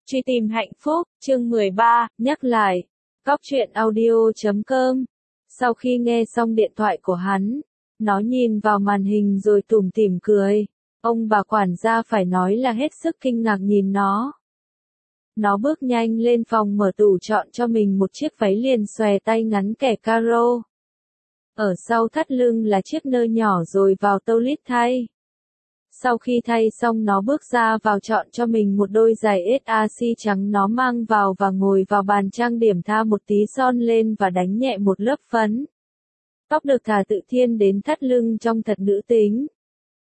Truy tìm hạnh phúc, chương 13, nhắc lại. Góc truyện audio.com. Sau khi nghe xong điện thoại của hắn, nó nhìn vào màn hình rồi tủm tỉm cười. Ông bà quản gia phải nói là hết sức kinh ngạc nhìn nó. Nó bước nhanh lên phòng mở tủ chọn cho mình một chiếc váy liền xòe tay ngắn kẻ caro. Ở sau thắt lưng là chiếc nơ nhỏ rồi vào tâu lít thay. Sau khi thay xong nó bước ra vào chọn cho mình một đôi giày SAC trắng nó mang vào và ngồi vào bàn trang điểm thoa một tí son lên và đánh nhẹ một lớp phấn. Tóc được thả tự thiên đến thắt lưng trông thật nữ tính.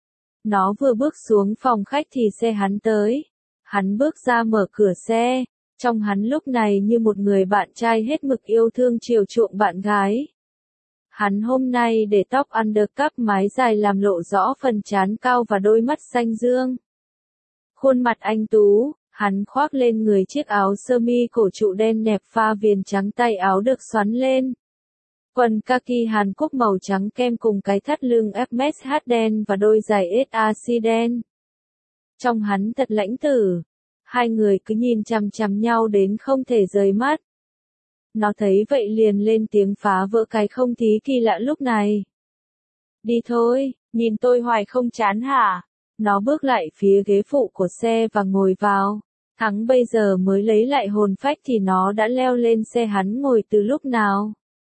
Nó vừa bước xuống phòng khách thì xe hắn tới. Hắn bước ra mở cửa xe. Trông hắn lúc này như một người bạn trai hết mực yêu thương chiều chuộng bạn gái. Hắn hôm nay để tóc undercut mái dài làm lộ rõ phần trán cao và đôi mắt xanh dương. Khuôn mặt anh tú, hắn khoác lên người chiếc áo sơ mi cổ trụ đen nẹp pha viền trắng tay áo được xoắn lên. Quần kaki Hàn Quốc màu trắng kem cùng cái thắt lưng FMH đen và đôi giày SAC đen. Trông hắn thật lãnh tử. Hai người cứ nhìn chằm chằm nhau đến không thể rời mắt. Nó thấy vậy liền lên tiếng phá vỡ cái không khí kỳ lạ lúc này. Đi thôi, nhìn tôi hoài không chán hả? Nó bước lại phía ghế phụ của xe và ngồi vào. Thắng bây giờ mới lấy lại hồn phách thì nó đã leo lên xe hắn ngồi từ lúc nào.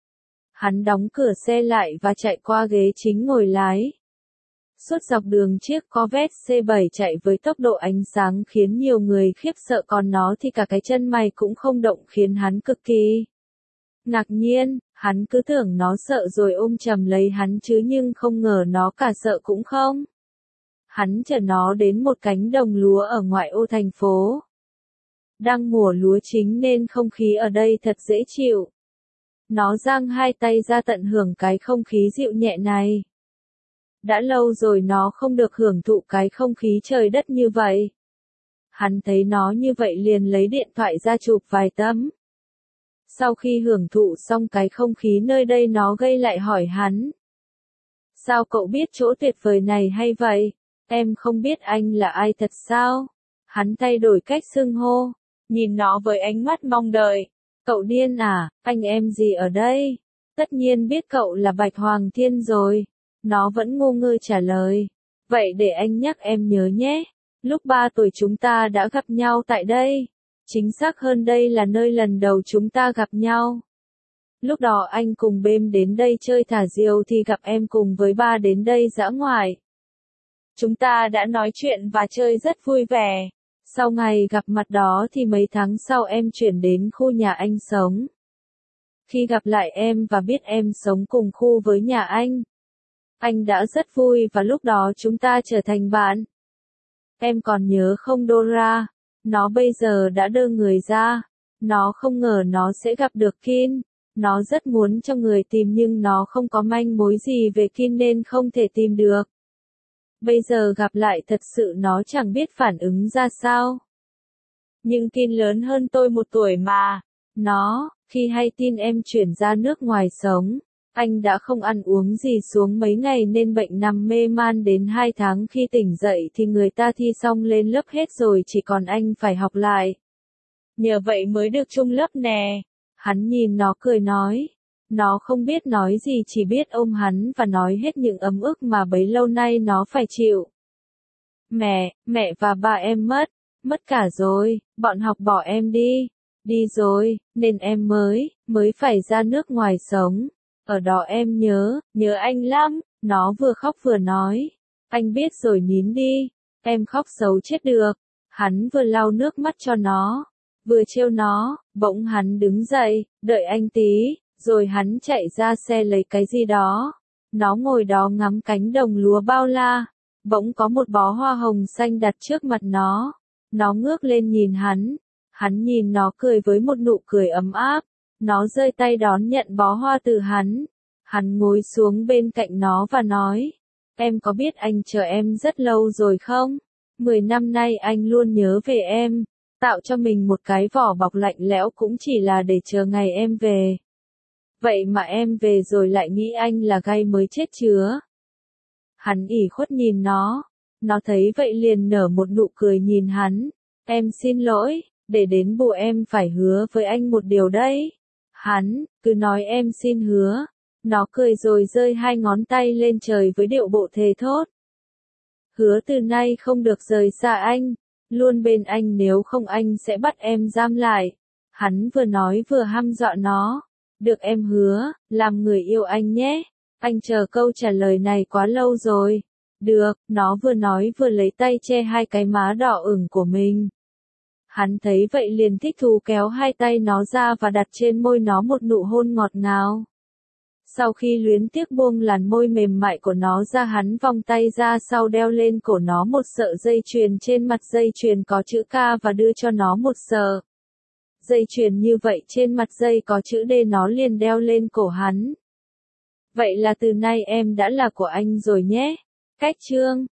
Hắn đóng cửa xe lại và chạy qua ghế chính ngồi lái. Suốt dọc đường chiếc Corvette C7 chạy với tốc độ ánh sáng khiến nhiều người khiếp sợ, còn nó thì cả cái chân mày cũng không động khiến hắn cực kỳ ngạc nhiên. Hắn cứ tưởng nó sợ rồi ôm chầm lấy hắn chứ nhưng không ngờ nó cả sợ cũng không. Hắn chở nó đến một cánh đồng lúa ở ngoại ô thành phố. Đang mùa lúa chính nên không khí ở đây thật dễ chịu. Nó giang hai tay ra tận hưởng cái không khí dịu nhẹ này. Đã lâu rồi nó không được hưởng thụ cái không khí trời đất như vậy. Hắn thấy nó như vậy liền lấy điện thoại ra chụp vài tấm. Sau khi hưởng thụ xong cái không khí nơi đây nó gây lại hỏi hắn. Sao cậu biết chỗ tuyệt vời này hay vậy? Em không biết anh là ai thật sao? Hắn thay đổi cách xưng hô, nhìn nó với ánh mắt mong đợi. Cậu điên à, anh em gì ở đây? Tất nhiên biết cậu là Bạch Hoàng Thiên rồi. Nó vẫn ngu ngơ trả lời. Vậy để anh nhắc em nhớ nhé. Lúc 3 tuổi chúng ta đã gặp nhau tại đây. Chính xác hơn đây là nơi lần đầu chúng ta gặp nhau. Lúc đó anh cùng Bêm đến đây chơi thả diều thì gặp em cùng với ba đến đây dã ngoại. Chúng ta đã nói chuyện và chơi rất vui vẻ. Sau ngày gặp mặt đó thì mấy tháng sau em chuyển đến khu nhà anh sống. Khi gặp lại em và biết em sống cùng khu với nhà anh đã rất vui và lúc đó chúng ta trở thành bạn. Em còn nhớ không Dora? Nó bây giờ đã đơ người ra. Nó không ngờ nó sẽ gặp được Kin. Nó rất muốn cho người tìm nhưng nó không có manh mối gì về Kin nên không thể tìm được. Bây giờ gặp lại thật sự nó chẳng biết phản ứng ra sao. Nhưng Kin lớn hơn tôi 1 tuổi mà. Nó, khi hay tin em chuyển ra nước ngoài sống, anh đã không ăn uống gì xuống mấy ngày nên bệnh nằm mê man đến 2 tháng, khi tỉnh dậy thì người ta thi xong lên lớp hết rồi chỉ còn anh phải học lại. Nhờ vậy mới được chung lớp nè. Hắn nhìn nó cười nói. Nó không biết nói gì chỉ biết ôm hắn và nói hết những ấm ức mà bấy lâu nay nó phải chịu. Mẹ và ba em mất cả rồi, bọn học bỏ em đi rồi, nên em mới phải ra nước ngoài sống. Ở đó em nhớ anh lắm, nó vừa khóc vừa nói. Anh biết rồi nín đi, em khóc xấu chết được. Hắn vừa lau nước mắt cho nó, vừa trêu nó, bỗng hắn đứng dậy, đợi anh tí, rồi hắn chạy ra xe lấy cái gì đó. Nó ngồi đó ngắm cánh đồng lúa bao la, bỗng có một bó hoa hồng xanh đặt trước mặt nó. Nó ngước lên nhìn hắn nhìn nó cười với một nụ cười ấm áp. Nó giơ tay đón nhận bó hoa từ hắn. Hắn ngồi xuống bên cạnh nó và nói, em có biết anh chờ em rất lâu rồi không? 10 năm nay anh luôn nhớ về em, tạo cho mình một cái vỏ bọc lạnh lẽo cũng chỉ là để chờ ngày em về. Vậy mà em về rồi lại nghĩ anh là gay mới chết chứa. Hắn ủy khuất nhìn nó thấy vậy liền nở một nụ cười nhìn hắn. Em xin lỗi, để đền bù em phải hứa với anh một điều đấy. Hắn, cứ nói em xin hứa. Nó cười rồi giơ hai ngón tay lên trời với điệu bộ thề thốt. Hứa từ nay không được rời xa anh, luôn bên anh, nếu không anh sẽ bắt em giam lại. Hắn vừa nói vừa hăm dọa nó. Được, em hứa, làm người yêu anh nhé. Anh chờ câu trả lời này quá lâu rồi. Được, nó vừa nói vừa lấy tay che hai cái má đỏ ửng của mình. Hắn thấy vậy liền thích thú kéo hai tay nó ra và đặt trên môi nó một nụ hôn ngọt ngào. Sau khi luyến tiếc buông làn môi mềm mại của nó ra, hắn vòng tay ra sau đeo lên cổ nó một sợi dây chuyền, trên mặt dây chuyền có chữ K và đưa cho nó một sợi dây chuyền như vậy trên mặt dây có chữ D, nó liền đeo lên cổ hắn. Vậy là từ nay em đã là của anh rồi nhé. Cách chương